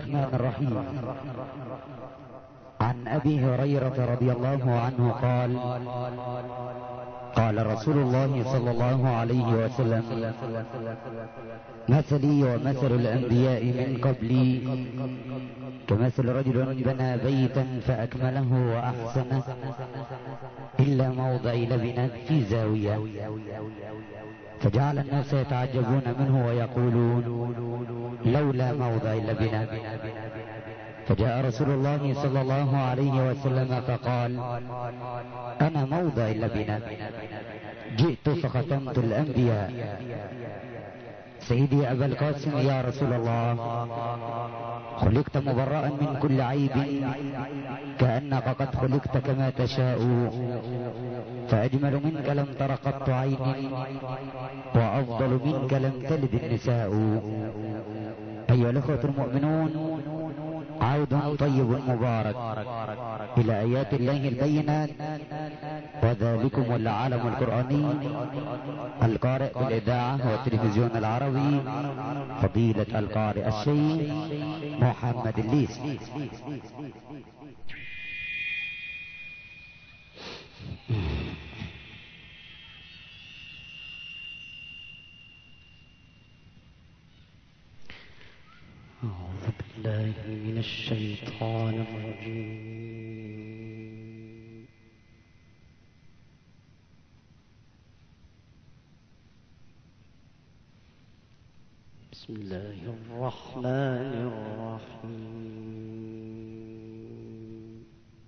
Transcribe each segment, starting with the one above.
الرحمن الرحيم. عن أبي هريرة رضي الله عنه قال: قال رسول الله صلى الله عليه وسلم: مثلي ومثل الأنبياء من قبلي كمثل رجل بنى بيتا فأكمله وأحسنه إلا موضع لبنة في زاوية، فجعل الناس يتعجبون منه ويقولون: لولا موضع لبنة. فجاء رسول الله صلى الله عليه وسلم فقال: أنا موضع اللبنة، جئت فختمت الأنبياء. سيدي أبا القاسم يا رسول الله، خلقت مبرأ من كل عيب، كأنك قد خلقت كما تشاء، فأجمل منك لم تر قط عين، وأفضل منك لم تلد النساء. أيها الأخوة المؤمنون، عود طيب مبارك إلى آيات الله البينات، وذلكم العالم القرآني، القارئ بالإذاعة والتلفزيون العربي فضيلة القارئ الشيخ محمد الليثي. أعوذ بالله من الشيطان الرجيم. بسم الله الرحمن الرحيم.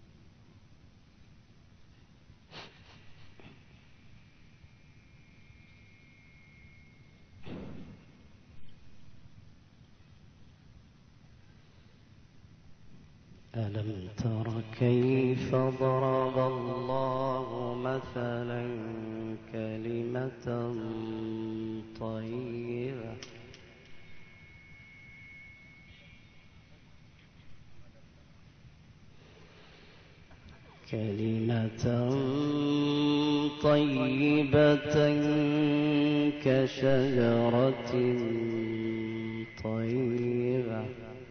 ألم تر كيف ضرب الله مثلا كلمة طيبة كشجرة طيبة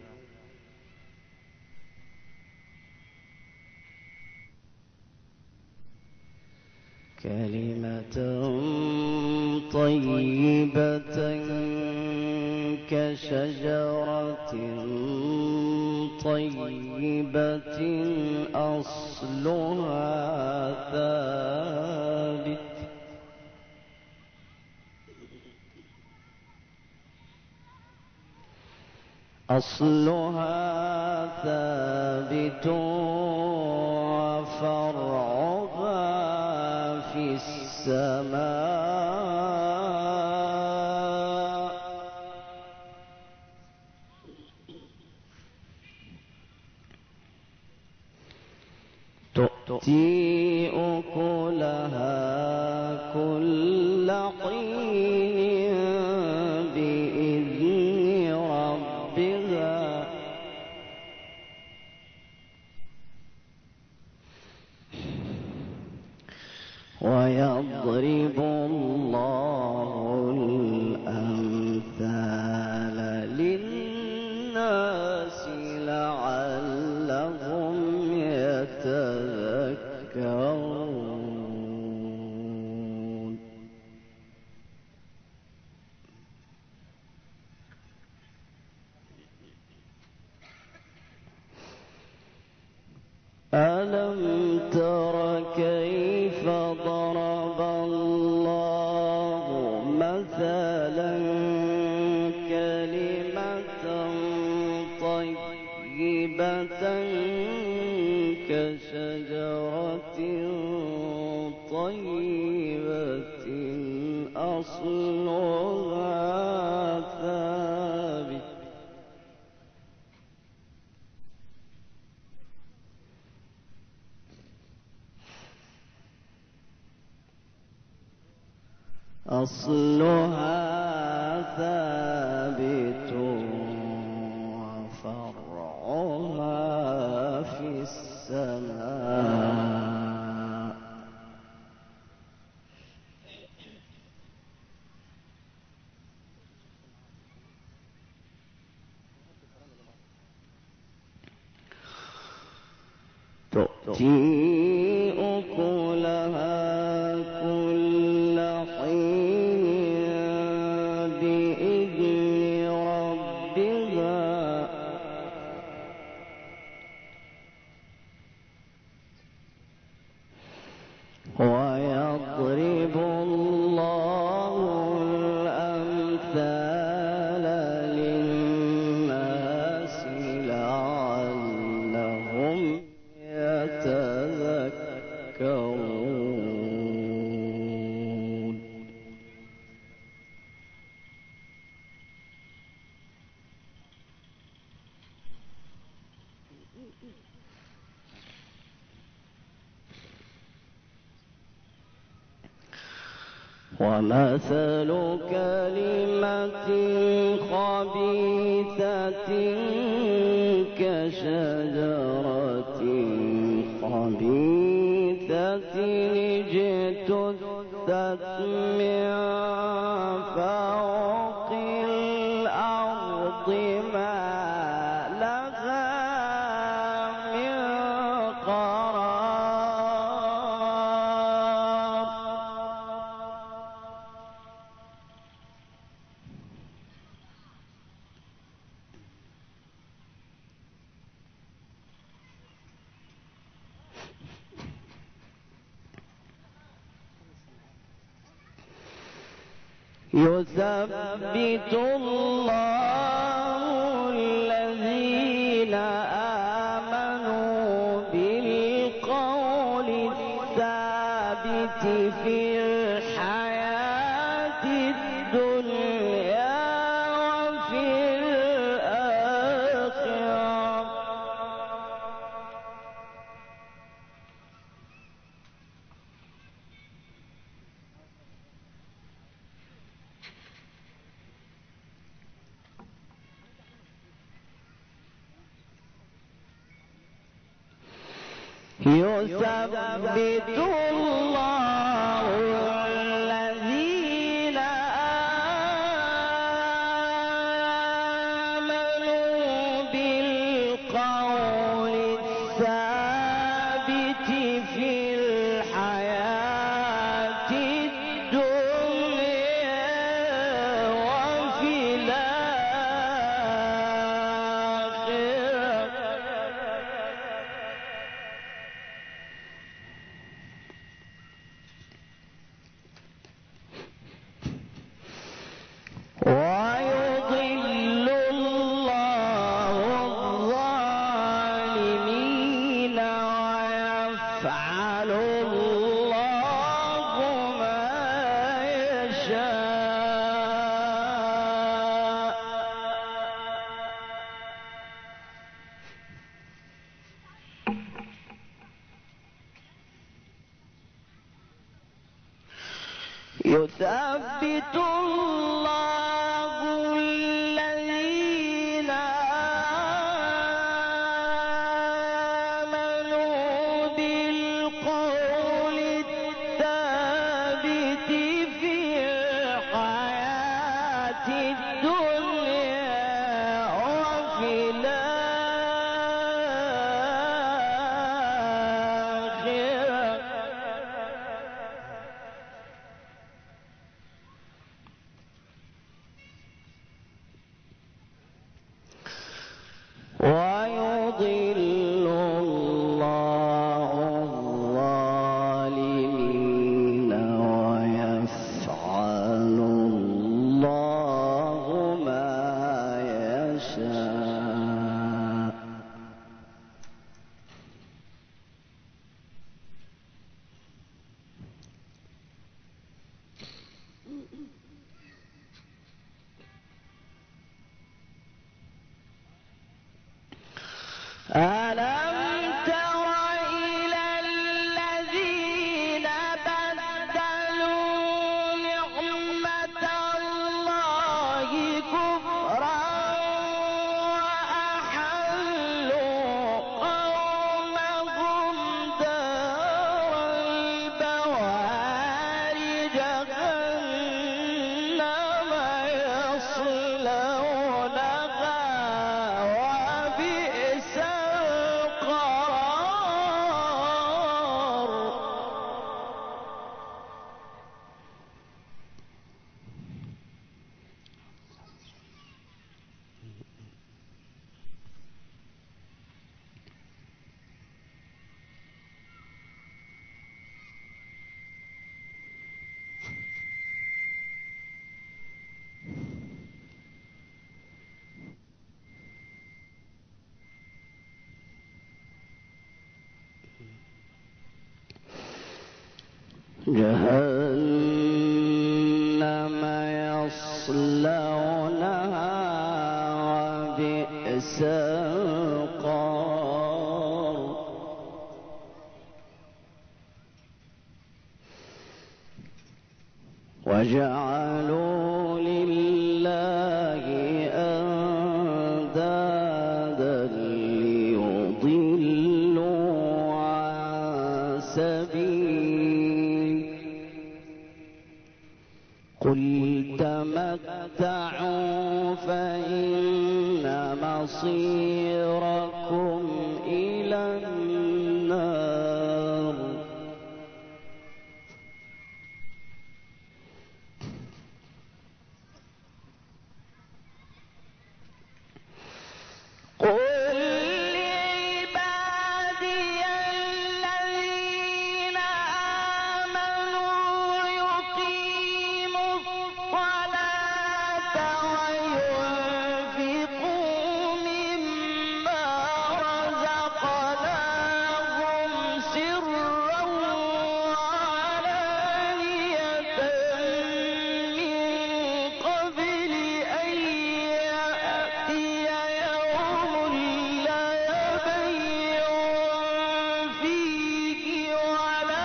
كلمة طيبة كشجرة طيبة أصلها ثابت وفرعها في السماء تؤتي أكلها كل حين بإذن ربها ويضرب الله الأمثال للناس لعلهم يتذكرون. ألم تر كيف ضرب الله مثلا كلمة طيبة كشجرة طيبة أصلها ثابت وفرعها في السماء تؤتي أكلها كل حين بإذن ربها ويضرب الله الأمثال للناس لعلهم يتذكرون. ومثل كلمة خبيثة كشجرة خبيثة اجتثت من فوق الأرض ما لها من قرار. يثبت الله الذين آمنوا بالقول الثابت في الحياة الدنيا وفي الآخرة. يثبت الله الذين آمنوا بالقول الثابت في الحياة الدنيا وفي الآخرة. ويضل الله الظالمين ويفعل الله ما يشاء. يثبت الله الذين آمنوا بالقول الثابت في الحياة الدنيا وفي الآخرة. جهنم يصلونها وبئس القرار وجعلوا لله أندادا ليضلوا عن سبيله قل تمتعوا فإن مصيركم إلى النار قل لعبادي الذين آمنوا يقيموا الصلاة وينفقوا مما رزقناهم سرا وعلانية من قبل أن يأتي يوم لا بيع فيه ولا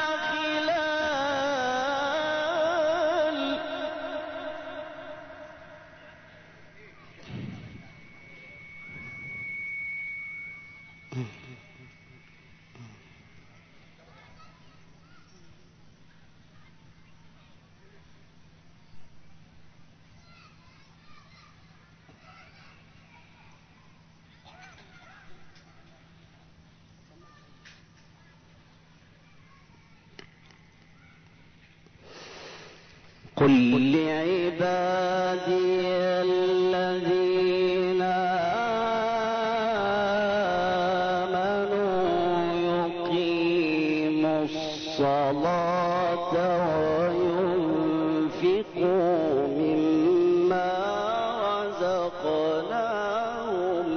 قل لعبادي الذين آمنوا يقيموا الصلاة وينفقوا مما رزقناهم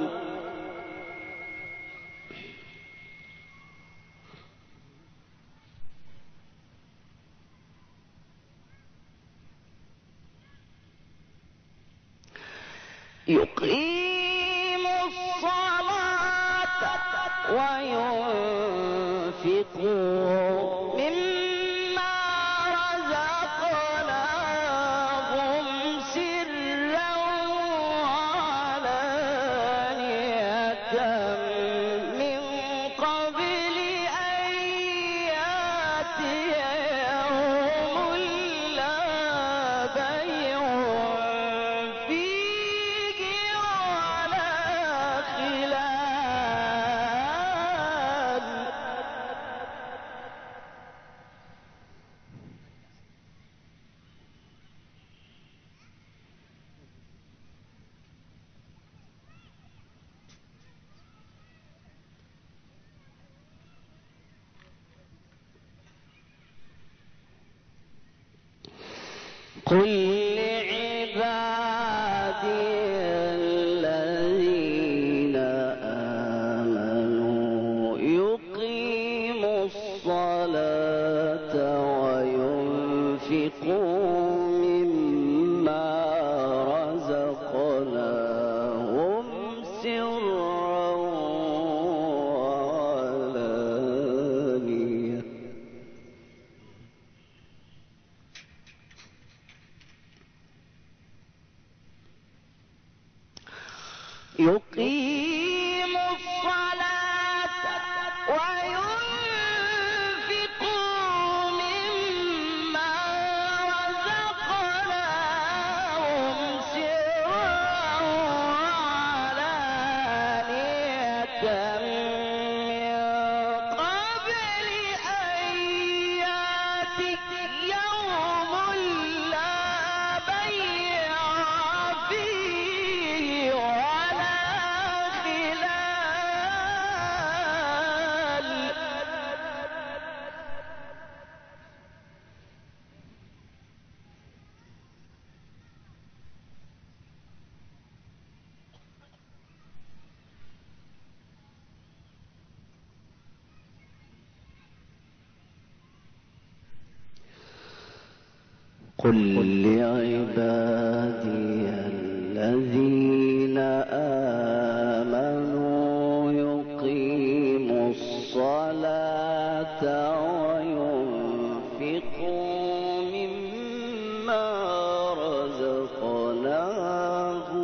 يقيموا الصلاة وينفقوا مما رزقناهم سرا وعلانية من قبل أن يأتي يوم لا بيع فيه ولا خلال قل لعبادي الذين آمنوا يقيموا الصلاة وينفقوا مما رزقناهم سرا وعلانية يقيموا الصلاة وينفقوا مما رزقناهم سرا وعلانية من قبل أن يأتي يوم لا بيع فيه ولا خلال قل لعبادي الذين آمنوا يقيموا الصلاة وينفقوا مما رزقناهم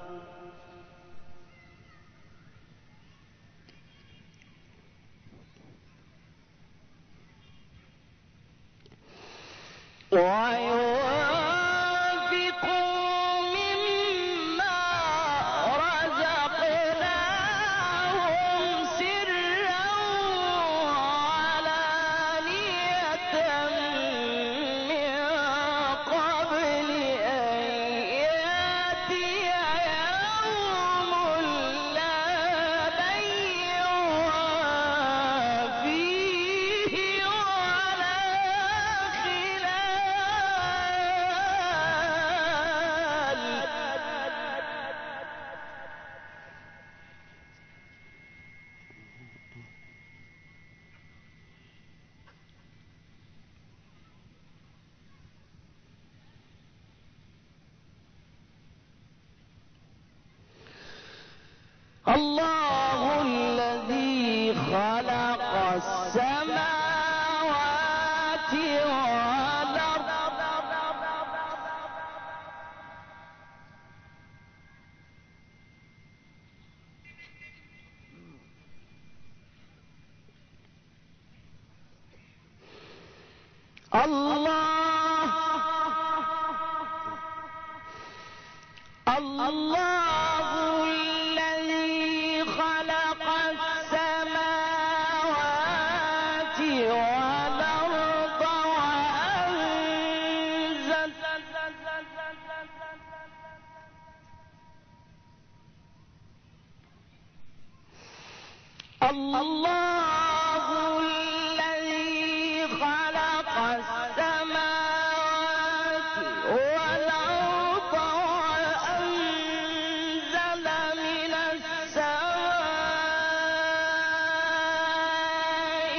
الله الذي خلق السماوات والأرض الله الذي خلق السماوات والأرض وأنزل الله الذي خلق السماوات والأرض وأنزل من السماء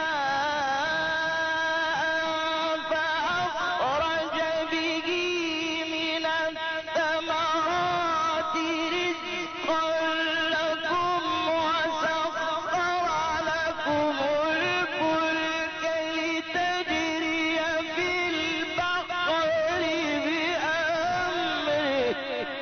ماء فأخرج به من الثمرات رزقا لكم وسخر لكم الفلك لتجري في البحر بأمره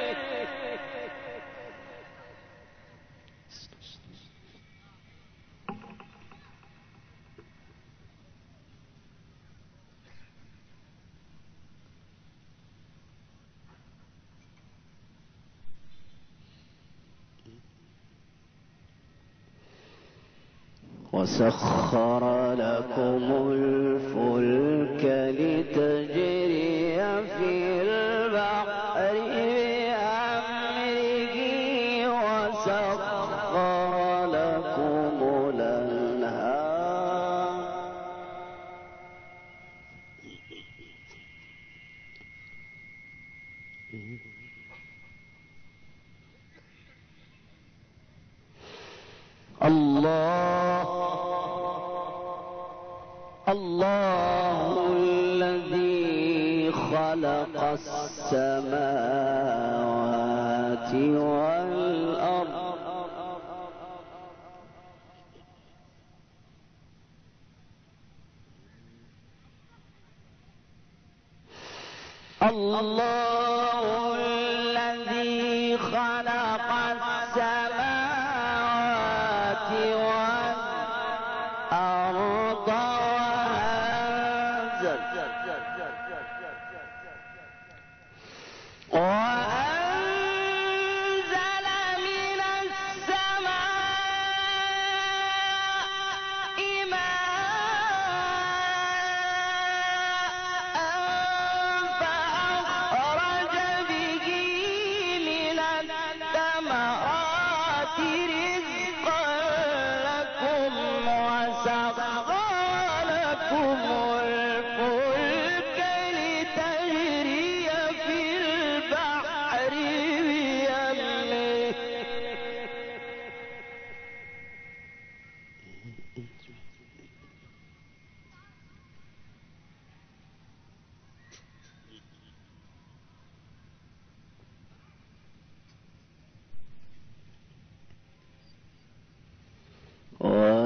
وسخر لكم الفلك لتجري في البحر بأمره وسخر لكم الأنهار الله الذي خلق السماوات والأرض الله الذي خلق السماوات والأرض وأنزل من السماء ماء فأخرج به من الثمرات رزقا لكم وسخر لكم الفلك لتجري في البحر بأمره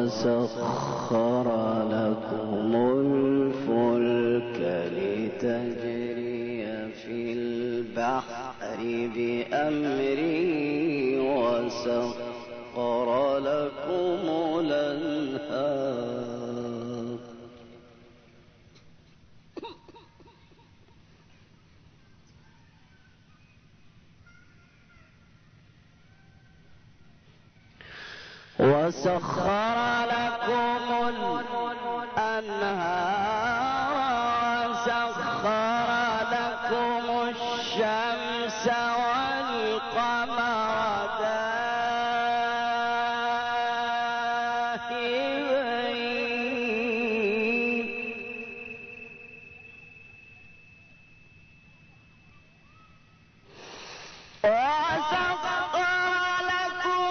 وسخر لكم الفلك لتجري في البحر بأمره وسخر لكم الأنهار وسخر لكم الأنهار وسخر لكم الشمس والقمر دائبين وسخر لكم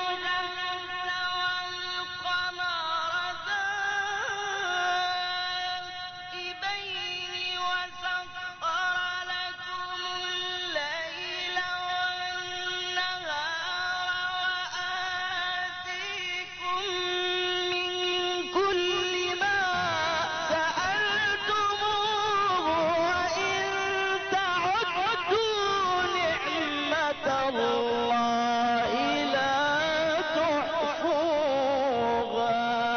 الله لا تحصوها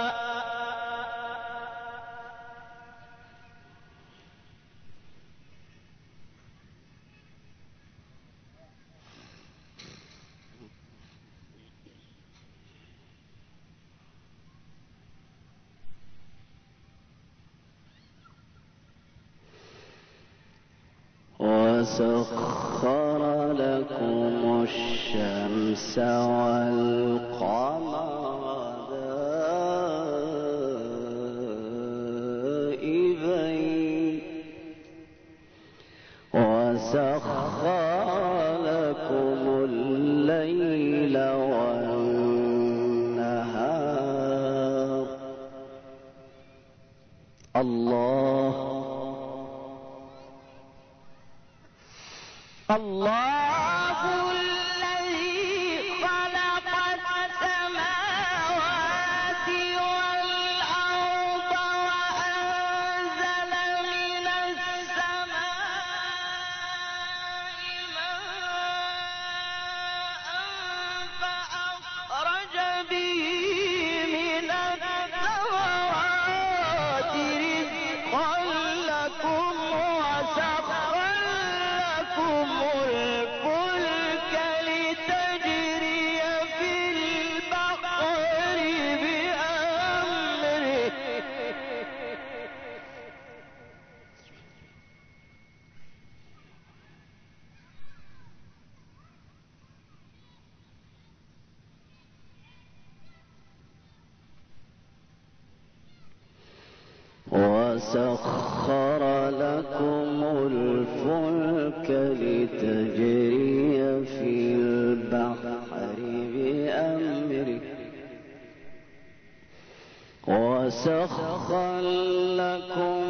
وسخر لكم الشمس والقمر دائبين وسخر لكم الليل والنهار الله الذي خلق السماوات والأرض وأنزل من السماء ماء فأخرج به من الثمرات رزقا لكم وسخر لكم الفلك لتجري في البحر بأمره وسخر لكم الفلك لتجري في البحر بأمره وسخر لكم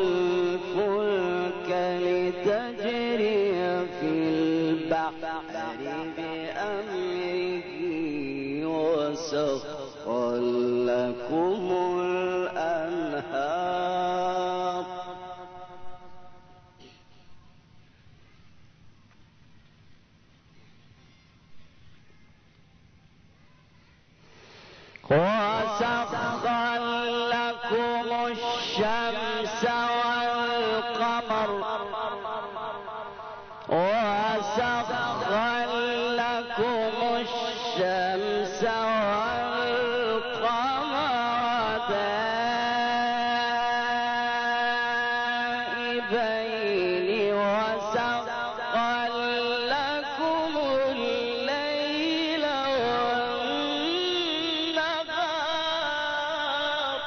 الفلك لتجري في البحر بأمره وسخر لكم الأنهار وسخر لكم الشمس والقمر وسخر لكم الشمس والقمر دائبين وسخر لكم الليل والنهار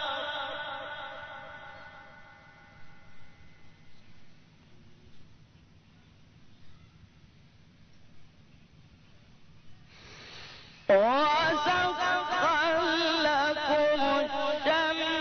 وسخر لكم الشمس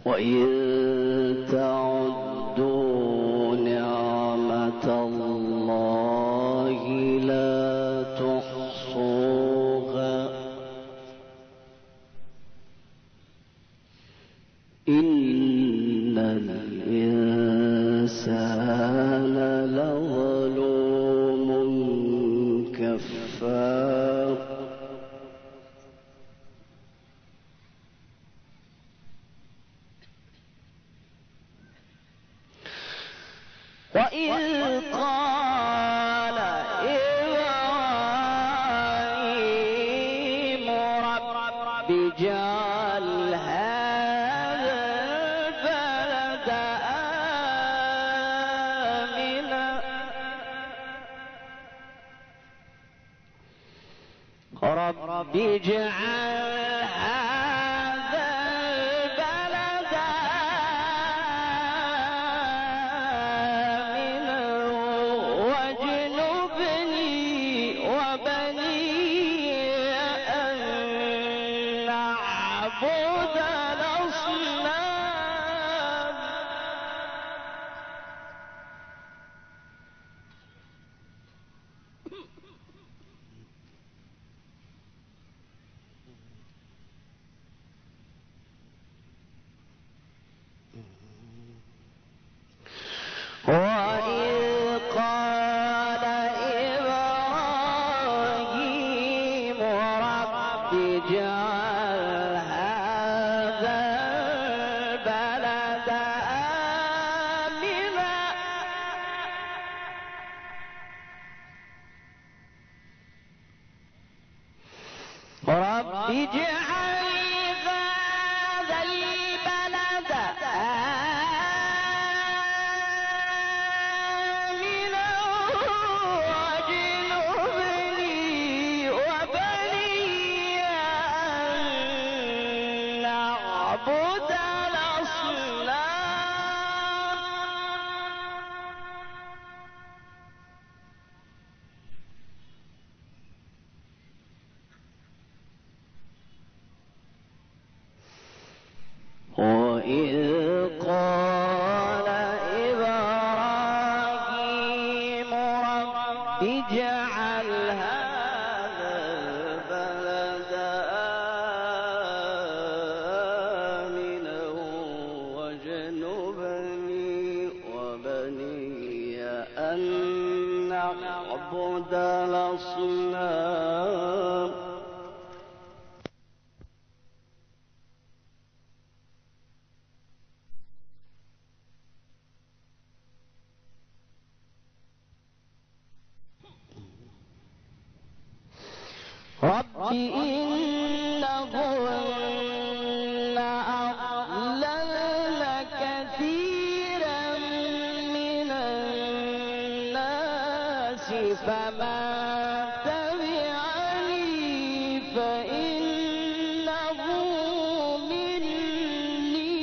وإن تعدوا نعمة الله لا تحصوها إن الإنسان لظلوم كفار وإذ قال إبراهيم رب اجعل هذا البلد آمنا رب اجعل رب إنهن أضللن كثيرا من الناس فمن تبعني فإنه مني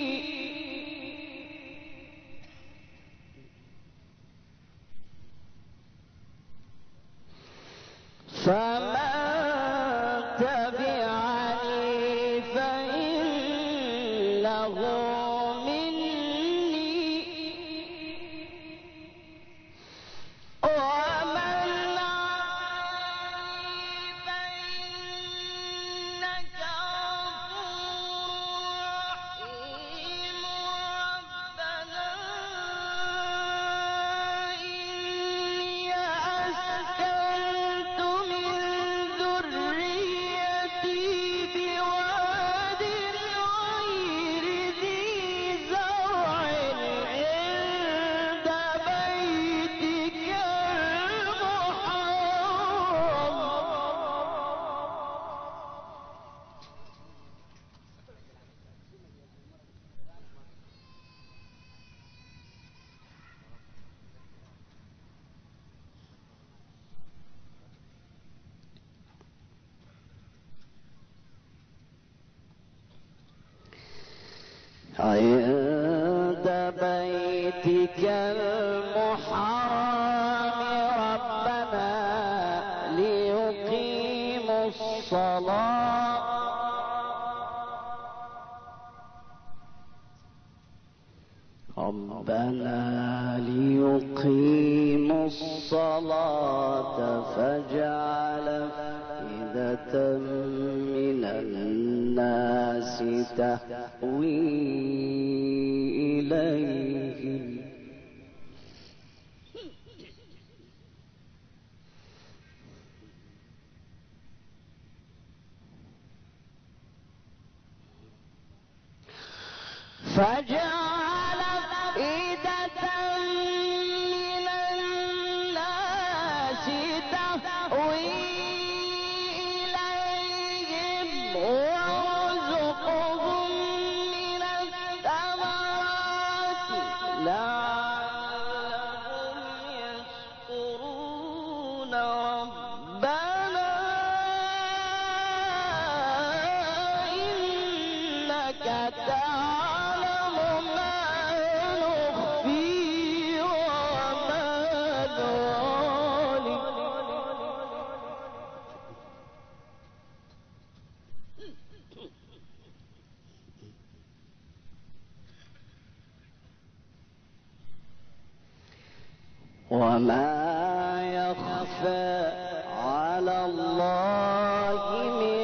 عند بيتك المحرم ربنا ليقيموا الصلاة الصلاة فاجعل أفئدة من الناس تهوي إليهم فاجعل أفئدة من الناس تهوي إليهم وارزقهم من الثمرات لعلهم يشكرون ربنا إنك تعلم ما نخفي وما نعلن وما يخفى على الله من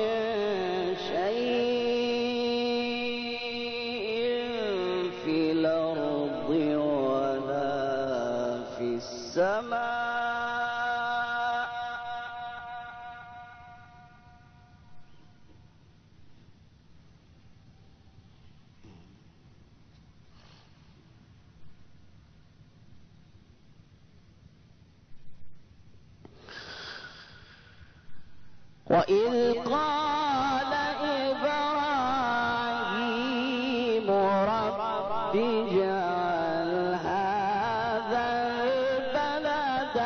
شيء في الأرض ولا في السماء وإذ قال إبراهيم رب اجعل هذا البلد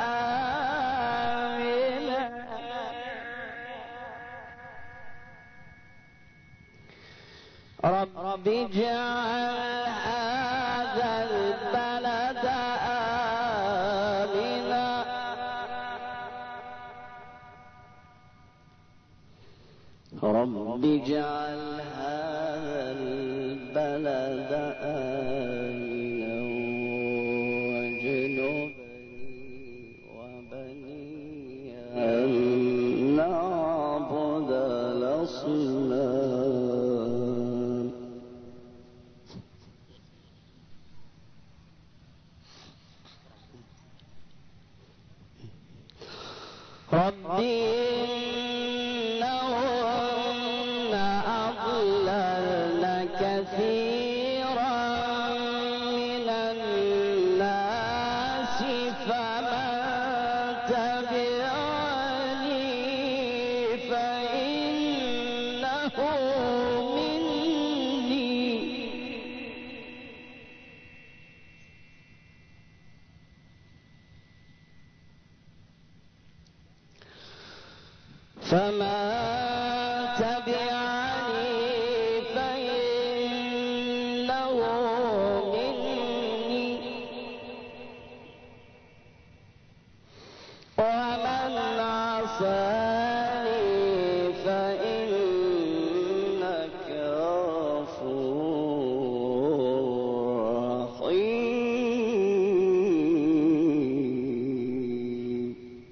آمنا رب اجعل هذا البلد آمنا رب اجعل هذا البلد آمنا واجنبني وبني أن نعبد الأصنام رب إنهن أضللن كثيرا من الناس فمن تبعني فإنه مني فمن تبعني فإنه مني ومن عصاني فإنك غفور رحيم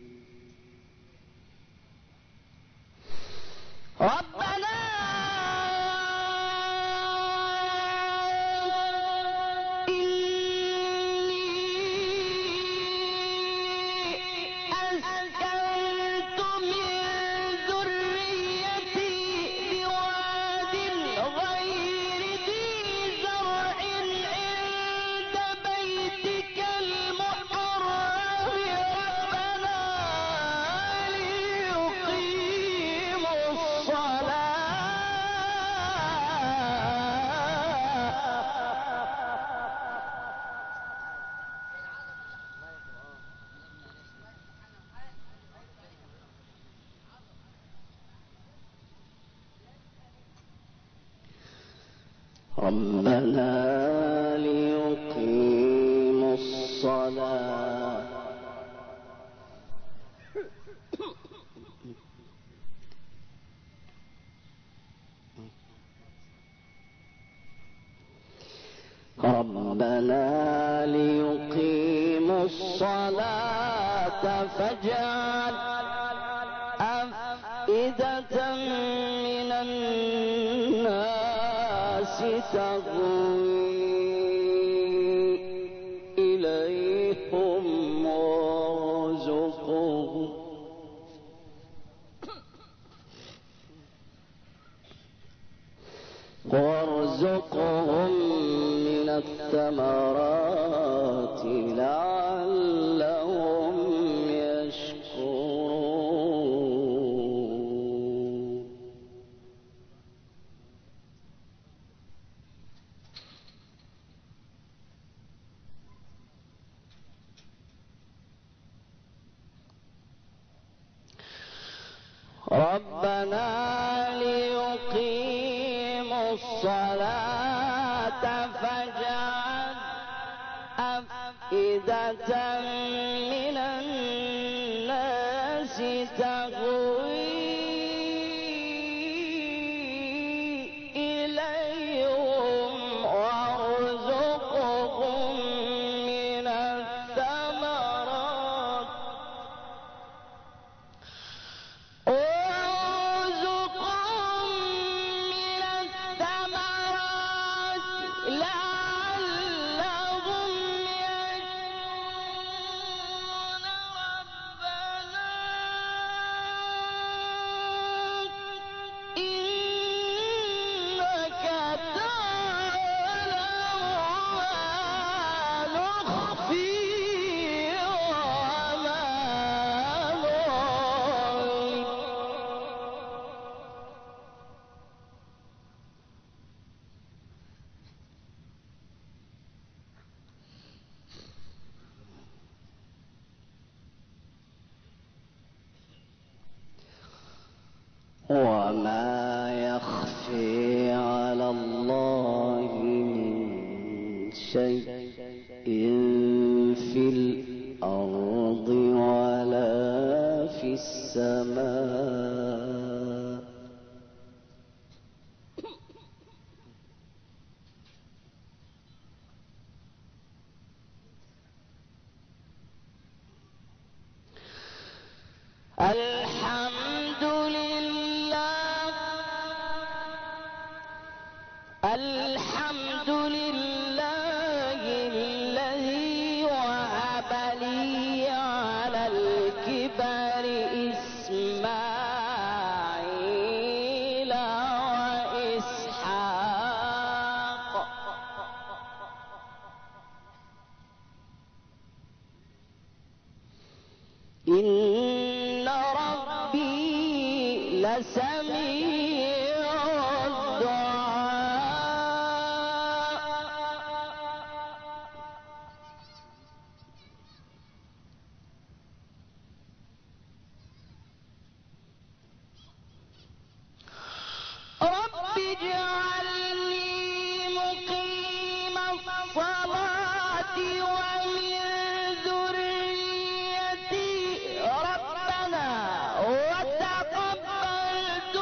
ربنا إني أسكنت من ذريتي بواد غير ذي زرع عند بيتك المحرم ربنا ليقيموا ربنا ليقيموا الصلاة ربنا ليقيموا الصلاة فاجعل أفئدة من الناس تهوي إليهم وارزقهم من الثمرات لعلهم يشكرون. ربنا ليقيموا الصلاة فاجعل أفئدة من الناس تهوي إليهم وارزقهم من الثمرات وما يخفي على الله من شيء في الأرض ولا في السماء الحمد لله الذي وهب لي على الكبر إسماعيل وإسحاق إن ربي لسميع رب اجعلني مقيم الصلاة ومن ذريتي ربنا وتقبل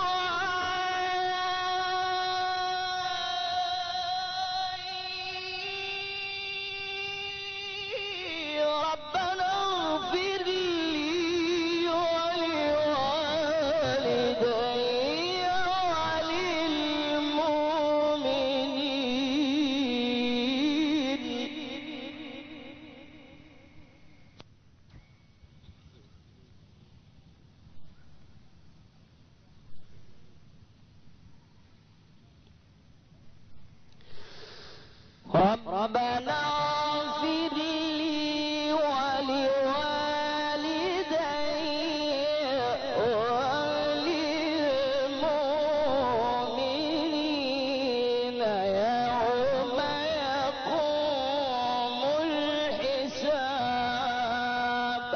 دعائي ربنا اغفر لي ولوالدي ربنا اغفر لي ولوالدي وللمؤمنين يوم يقوم الحساب.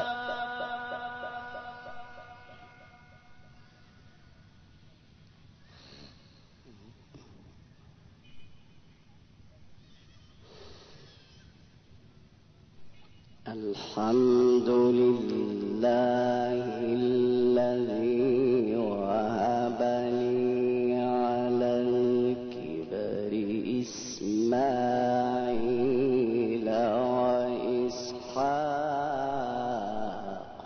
الحمد لله الذي وهب لي على الكبر إسماعيل وإسحاق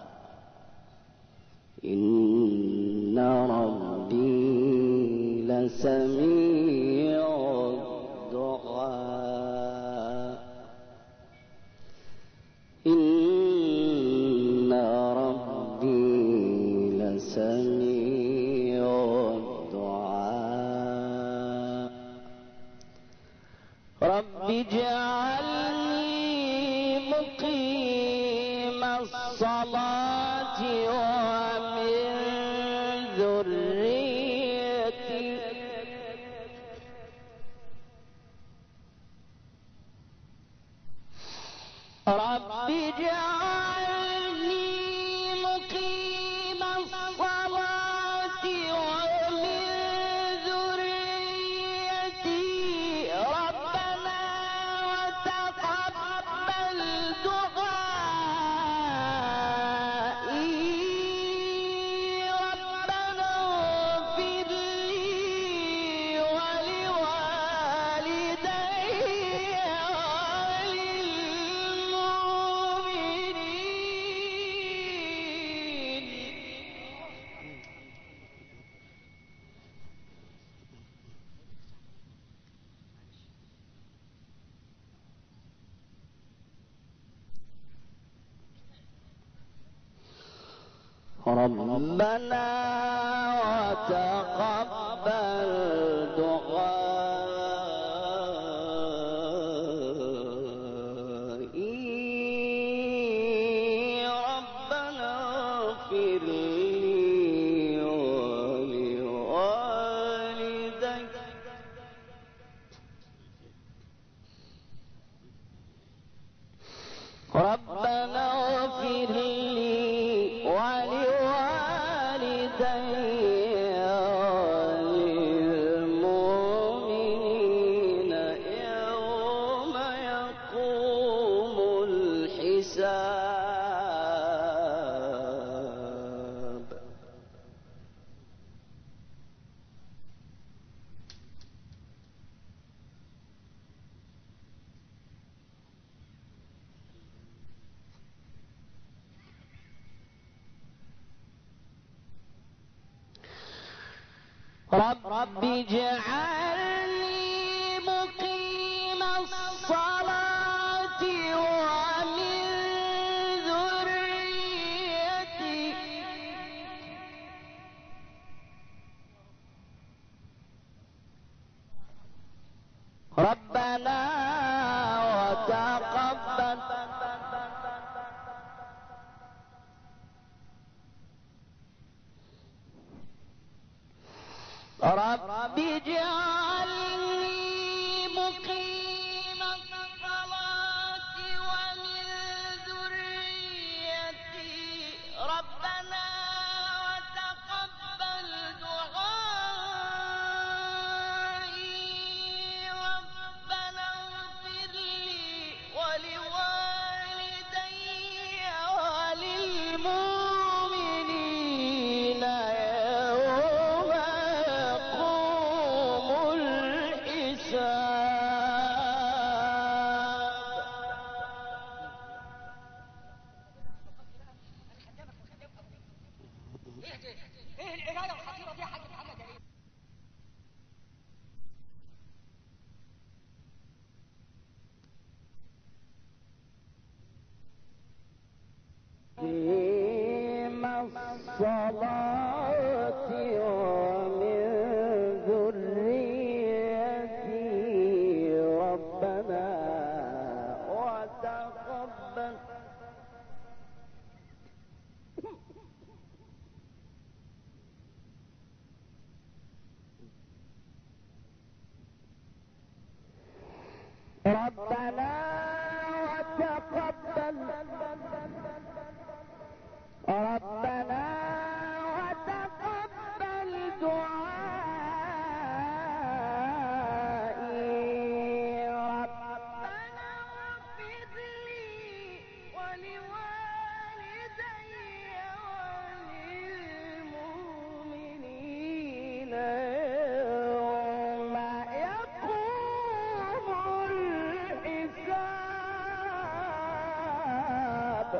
رب اجعلني مقيم الصلاة ومن ذريتي ربنا وتقبل دعائي ربنا اغفر لي ولوالدي ربنا وتقبل دعائي ربنا اغفر لي ولوالدي ربنا اغفر لي وللمؤمنين يوم يقوم الحساب رب اجعلني مقيم الصلاة ومن ذريتي ربنا وتقبل رب اجعلني مقيم الصلاة ومن ذريتي ربنا وتقبل دعائي ربنا اغفر لي ولوالدي وللمؤمنين يوم يقوم ايه القرايه الخطيره دي يا حاج محمد؟ ايه أقيم الصلاة ومن ذريتي ربنا وتقبل ربنا وتقبل ربنا وتقبل دعائي ربنا اغفر لي ولوالدي وللمؤمنين يوم يقوم الحساب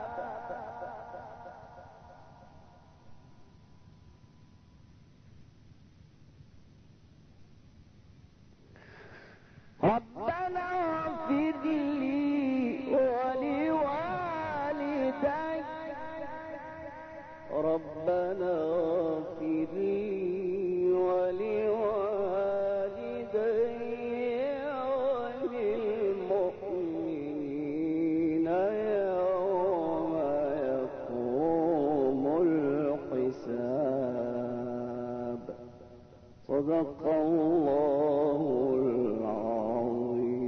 ربنا اغفر لي ولوالدي ربنا اغفر لي ولوالدي وللمؤمنين يوم يقوم صدق الله العظيم.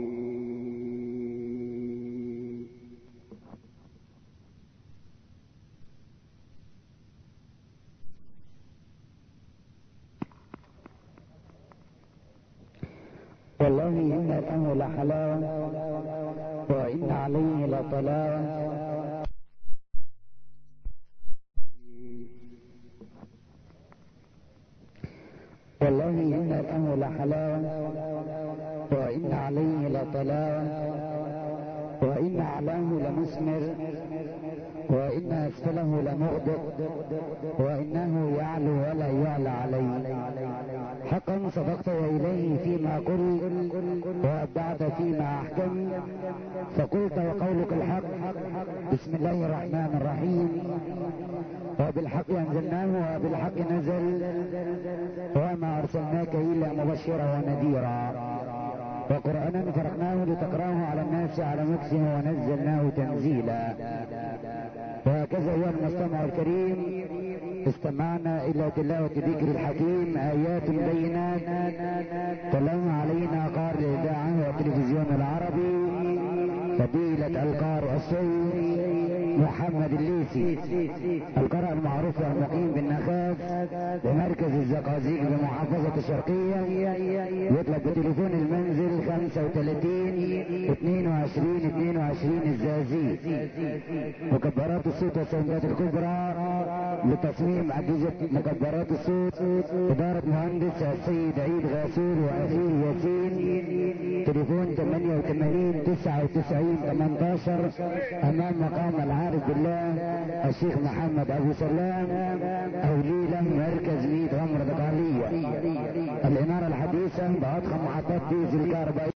والله إن الأمر لحلاوة وإن عليه لطلاوة. والله إن الأمر لحلاوة وإن عليه لطلاوة وإن أعلاه لمثمر وإن أسفله لمغدق وإنه يعلو ولا يعلى عليه. حقا صدقت وإليه فيما قلت وأبدعت فيما أحكم فقلت وقولك الحق. بسم الله الرحمن الرحيم. وبالحق أنزلناه وبالحق نزل وما أرسلناك إلا مبشرا ونذيرا وقرآنا فرقناه لتقراه على الناس على مكسه ونزلناه تنزيلا. وهكذا أيها المستمع الكريم استمعنا إلى تلاوة ذكر الحكيم آيات بينات تلوها علينا قارئ الإذاعة والتلفزيون العربي فضيلة القارئ السيد محمد الليثي القارئ المعروف المقيم بالنخاس بمركز الزقازيق بمحافظة الشرقية. يطلب بتليفون المنزل 35 22 الزازي. مكبرات الصوت والساوندات الكبرى لتصميم أجهزة مكبرات الصوت إدارة مهندس السيد عيد غاسول وأخيه ياسين. تليفون 88 99 18 أمام مقام العارف بالله الشيخ محمد أبو سلام أوليلا مركز ميت غمر دقالية. الإنارة الحديثة بأضخم محطات ديزل كهربائية